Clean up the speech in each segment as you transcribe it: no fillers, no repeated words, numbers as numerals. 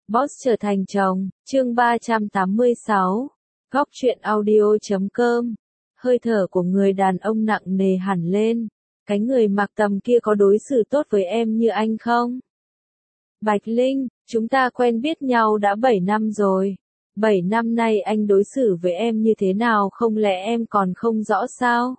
Boss trở thành chồng, chương 386, góc truyện audio.com. Hơi thở của người đàn ông nặng nề hẳn lên. Cái người mặc tầm kia có đối xử tốt với em như anh không? Bạch Linh, chúng ta quen biết nhau đã 7 năm rồi. 7 năm nay anh đối xử với em như thế nào không lẽ em còn không rõ sao?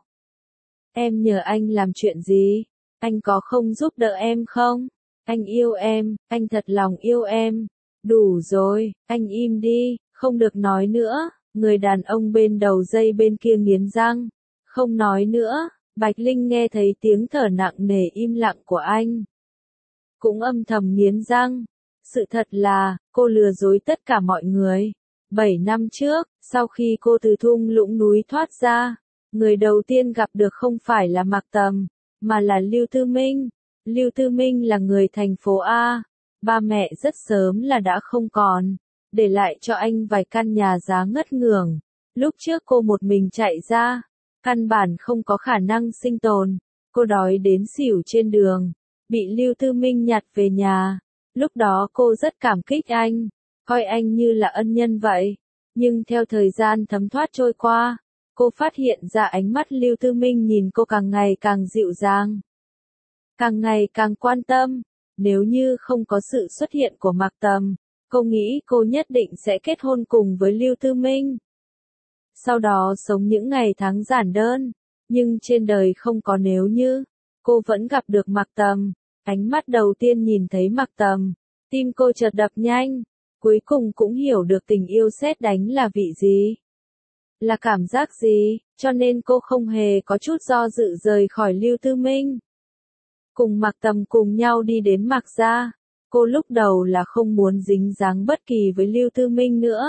Em nhờ anh làm chuyện gì? Anh có không giúp đỡ em không? Anh yêu em, anh thật lòng yêu em. Đủ rồi, anh im đi, không được nói nữa. Người đàn ông bên đầu dây bên kia nghiến răng. Không nói nữa. Bạch Linh nghe thấy tiếng thở nặng nề im lặng của anh. Cũng âm thầm nghiến răng. Sự thật là, cô lừa dối tất cả mọi người. 7 năm trước, sau khi cô từ thung lũng núi thoát ra, người đầu tiên gặp được không phải là Mạc Tầm, mà là Lưu Tư Minh. Lưu Tư Minh là người thành phố A. Ba mẹ rất sớm là đã không còn, để lại cho anh vài căn nhà giá ngất ngưởng. Lúc trước cô một mình chạy ra, căn bản không có khả năng sinh tồn. Cô đói đến xỉu trên đường, bị Lưu Tư Minh nhặt về nhà. Lúc đó cô rất cảm kích anh, coi anh như là ân nhân vậy. Nhưng theo thời gian thấm thoát trôi qua, cô phát hiện ra ánh mắt Lưu Tư Minh nhìn cô càng ngày càng dịu dàng, càng ngày càng quan tâm. Nếu như không có sự xuất hiện của Mạc Tầm, cô nghĩ cô nhất định sẽ kết hôn cùng với Lưu Tư Minh. Sau đó sống những ngày tháng giản đơn, nhưng trên đời không có nếu như, cô vẫn gặp được Mạc Tầm. Ánh mắt đầu tiên nhìn thấy Mạc Tầm, tim cô chợt đập nhanh, cuối cùng cũng hiểu được tình yêu sét đánh là vị gì, là cảm giác gì, cho nên cô không hề có chút do dự rời khỏi Lưu Tư Minh. Cùng Mạc Tầm cùng nhau đi đến Mạc gia, cô lúc đầu là không muốn dính dáng bất kỳ với Lưu Tư Minh nữa.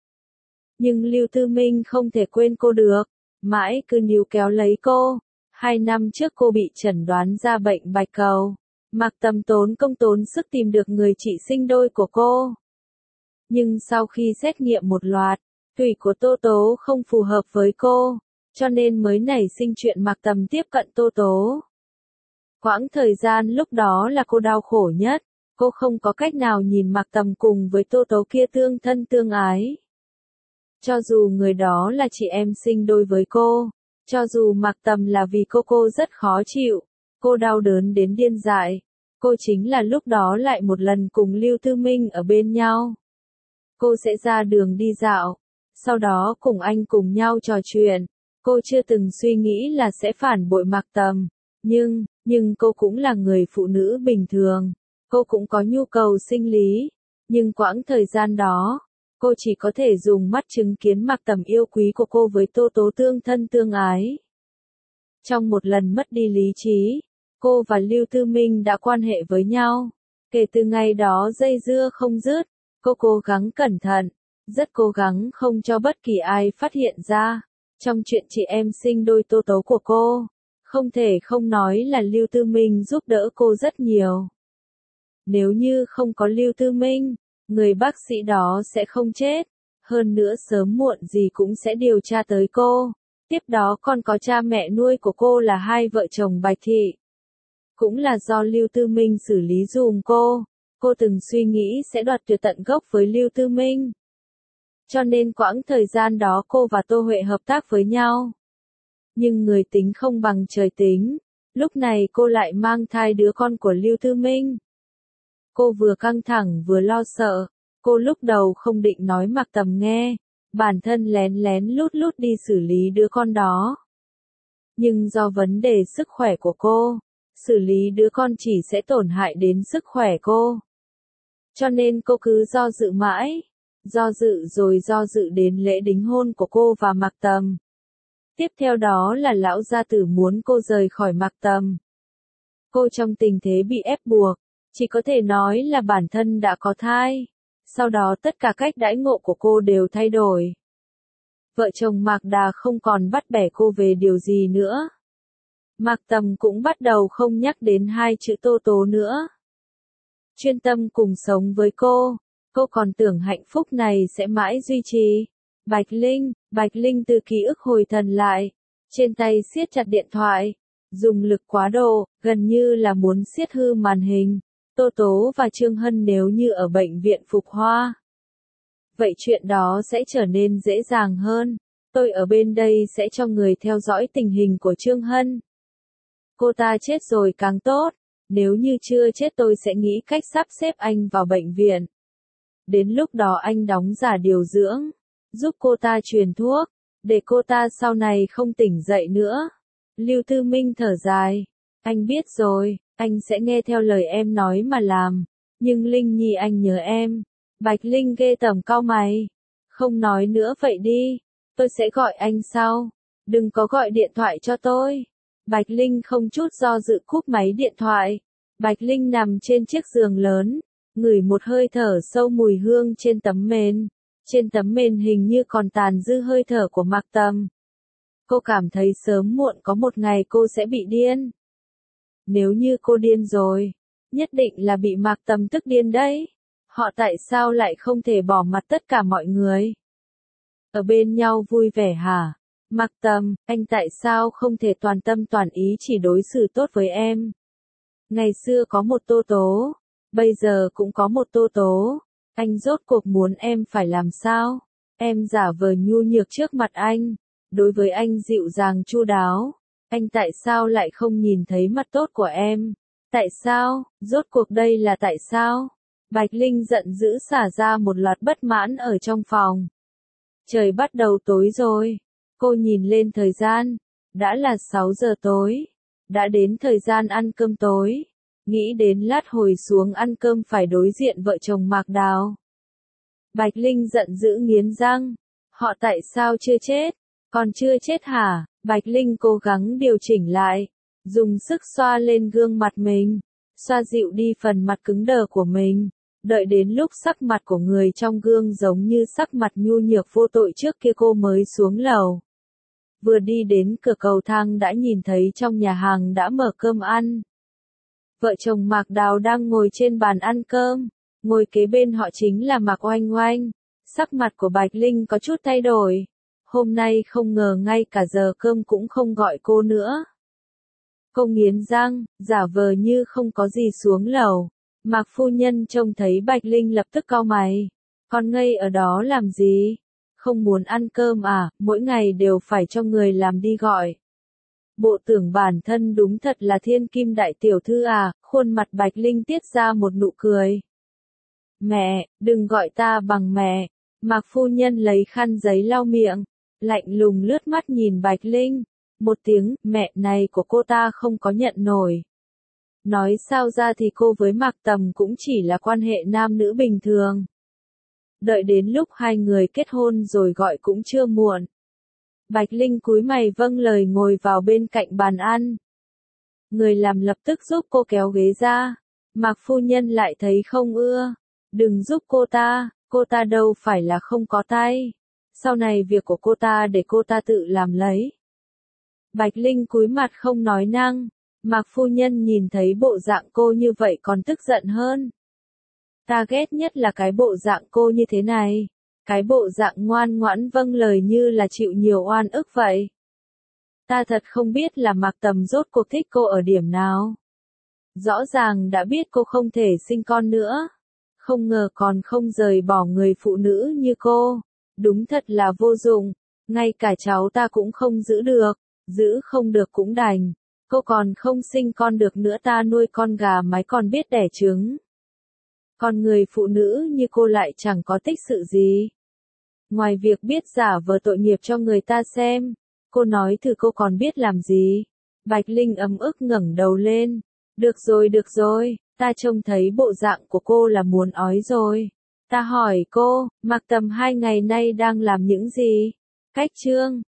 Nhưng Lưu Tư Minh không thể quên cô được, mãi cứ níu kéo lấy cô. 2 năm trước cô bị chẩn đoán ra bệnh bạch cầu. Mạc Tầm tốn công tốn sức tìm được người chị sinh đôi của cô. Nhưng sau khi xét nghiệm một loạt, tủy của Tô Tố không phù hợp với cô, cho nên mới nảy sinh chuyện Mạc Tầm tiếp cận Tô Tố. Quãng thời gian lúc đó là cô đau khổ nhất, cô không có cách nào nhìn Mạc Tầm cùng với Tô Tố kia tương thân tương ái. Cho dù người đó là chị em sinh đôi với cô, cho dù Mạc Tầm là vì cô rất khó chịu, cô đau đớn đến điên dại. Cô chính là lúc đó lại một lần cùng Lưu Tư Minh ở bên nhau. Cô sẽ ra đường đi dạo, sau đó cùng anh cùng nhau trò chuyện. Cô chưa từng suy nghĩ là sẽ phản bội Mạc Tầm. Nhưng cô cũng là người phụ nữ bình thường. Cô cũng có nhu cầu sinh lý. Nhưng quãng thời gian đó, cô chỉ có thể dùng mắt chứng kiến Mạc Tầm yêu quý của cô với Tô Tố tương thân tương ái. Trong một lần mất đi lý trí, cô và Lưu Tư Minh đã quan hệ với nhau. Kể từ ngày đó dây dưa không dứt, cô cố gắng cẩn thận, rất cố gắng không cho bất kỳ ai phát hiện ra. Trong chuyện chị em sinh đôi Tô Tố của cô, không thể không nói là Lưu Tư Minh giúp đỡ cô rất nhiều. Nếu như không có Lưu Tư Minh, người bác sĩ đó sẽ không chết. Hơn nữa sớm muộn gì cũng sẽ điều tra tới cô. Tiếp đó còn có cha mẹ nuôi của cô là hai vợ chồng Bạch Thị. Cũng là do Lưu Tư Minh xử lý dùm cô. Cô từng suy nghĩ sẽ đoạt tuyệt tận gốc với Lưu Tư Minh. Cho nên quãng thời gian đó cô và Tô Huệ hợp tác với nhau. Nhưng người tính không bằng trời tính. Lúc này cô lại mang thai đứa con của Lưu Tư Minh. Cô vừa căng thẳng vừa lo sợ. Cô lúc đầu không định nói Mạc Tầm nghe. Bản thân lén lén lút lút đi xử lý đứa con đó. Nhưng do vấn đề sức khỏe của cô, xử lý đứa con chỉ sẽ tổn hại đến sức khỏe cô. Cho nên cô cứ do dự mãi. Do dự rồi do dự đến lễ đính hôn của cô và Mạc Tầm. Tiếp theo đó là lão gia tử muốn cô rời khỏi Mạc Tầm. Cô trong tình thế bị ép buộc, chỉ có thể nói là bản thân đã có thai. Sau đó tất cả cách đãi ngộ của cô đều thay đổi. Vợ chồng Mạc Đà không còn bắt bẻ cô về điều gì nữa. Mạc Tầm cũng bắt đầu không nhắc đến hai chữ Tô Tố nữa. Chuyên tâm cùng sống với cô còn tưởng hạnh phúc này sẽ mãi duy trì. Bạch Linh từ ký ức hồi thần lại, trên tay siết chặt điện thoại, dùng lực quá độ, gần như là muốn siết hư màn hình. Tô Tố và Trương Hân nếu như ở bệnh viện Phục Hoa. Vậy chuyện đó sẽ trở nên dễ dàng hơn. Tôi ở bên đây sẽ cho người theo dõi tình hình của Trương Hân. Cô ta chết rồi càng tốt. Nếu như chưa chết tôi sẽ nghĩ cách sắp xếp anh vào bệnh viện. Đến lúc đó anh đóng giả điều dưỡng, giúp cô ta truyền thuốc, để cô ta sau này không tỉnh dậy nữa. Lưu Tư Minh thở dài. Anh biết rồi, anh sẽ nghe theo lời em nói mà làm. Nhưng Linh Nhi anh nhớ em. Bạch Linh ghê tởm cau mày. Không nói nữa vậy đi. Tôi sẽ gọi anh sau. Đừng có gọi điện thoại cho tôi. Bạch Linh không chút do dự cúp máy điện thoại. Bạch Linh nằm trên chiếc giường lớn, ngửi một hơi thở sâu mùi hương trên tấm mền. Trên tấm mền hình như còn tàn dư hơi thở của Mạc Tầm. Cô cảm thấy sớm muộn có một ngày cô sẽ bị điên. Nếu như cô điên rồi, nhất định là bị Mạc Tầm tức điên đấy. Họ tại sao lại không thể bỏ mặt tất cả mọi người? Ở bên nhau vui vẻ hả? Mạc Tầm, anh tại sao không thể toàn tâm toàn ý chỉ đối xử tốt với em? Ngày xưa có một Tô Tố, bây giờ cũng có một Tô Tố. Anh rốt cuộc muốn em phải làm sao? Em giả vờ nhu nhược trước mặt anh. Đối với anh dịu dàng chu đáo. Anh tại sao lại không nhìn thấy mặt tốt của em? Tại sao? Rốt cuộc đây là tại sao? Bạch Linh giận dữ xả ra một loạt bất mãn ở trong phòng. Trời bắt đầu tối rồi. Cô nhìn lên thời gian. Đã là 6 giờ tối. Đã đến thời gian ăn cơm tối. Nghĩ đến lát hồi xuống ăn cơm phải đối diện vợ chồng Mạc Đào. Bạch Linh giận dữ nghiến răng. Họ tại sao chưa chết? Còn chưa chết hả? Bạch Linh cố gắng điều chỉnh lại. Dùng sức xoa lên gương mặt mình. Xoa dịu đi phần mặt cứng đờ của mình. Đợi đến lúc sắc mặt của người trong gương giống như sắc mặt nhu nhược vô tội trước kia cô mới xuống lầu. Vừa đi đến cửa cầu thang đã nhìn thấy trong nhà hàng đã mở cơm ăn. Vợ chồng Mạc Đào đang ngồi trên bàn ăn cơm. Ngồi kế bên họ chính là Mạc Oanh Oanh. Sắc mặt của Bạch Linh có chút thay đổi. Hôm nay không ngờ ngay cả giờ cơm cũng không gọi cô nữa. Cô nghiến răng, giả vờ như không có gì xuống lầu. Mạc phu nhân trông thấy Bạch Linh lập tức cau mày. Con ngây ở đó làm gì? Không muốn ăn cơm à, mỗi ngày đều phải cho người làm đi gọi. Bộ tưởng bản thân đúng thật là thiên kim đại tiểu thư à, khuôn mặt Bạch Linh tiết ra một nụ cười. Mẹ, đừng gọi ta bằng mẹ. Mạc phu nhân lấy khăn giấy lau miệng, lạnh lùng lướt mắt nhìn Bạch Linh. Một tiếng, mẹ này của cô ta không có nhận nổi. Nói sao ra thì cô với Mạc Tầm cũng chỉ là quan hệ nam nữ bình thường. Đợi đến lúc hai người kết hôn rồi gọi cũng chưa muộn. Bạch Linh cúi mày vâng lời ngồi vào bên cạnh bàn ăn. Người làm lập tức giúp cô kéo ghế ra. Mạc phu nhân lại thấy không ưa. Đừng giúp cô ta đâu phải là không có tay. Sau này việc của cô ta để cô ta tự làm lấy. Bạch Linh cúi mặt không nói năng. Mạc phu nhân nhìn thấy bộ dạng cô như vậy còn tức giận hơn. Ta ghét nhất là cái bộ dạng cô như thế này. Cái bộ dạng ngoan ngoãn vâng lời như là chịu nhiều oan ức vậy. Ta thật không biết là Mạc Tầm rốt cuộc thích cô ở điểm nào. Rõ ràng đã biết cô không thể sinh con nữa. Không ngờ còn không rời bỏ người phụ nữ như cô. Đúng thật là vô dụng. Ngay cả cháu ta cũng không giữ được. Giữ không được cũng đành. Cô còn không sinh con được nữa, ta nuôi con gà mái còn biết đẻ trứng. Còn người phụ nữ như cô lại chẳng có tích sự gì. Ngoài việc biết giả vờ tội nghiệp cho người ta xem. Cô nói thử cô còn biết làm gì. Bạch Linh ấm ức ngẩng đầu lên. Được rồi, ta trông thấy bộ dạng của cô là muốn ói rồi. Ta hỏi cô, Mạc Tầm 2 ngày nay đang làm những gì? Cách Trương,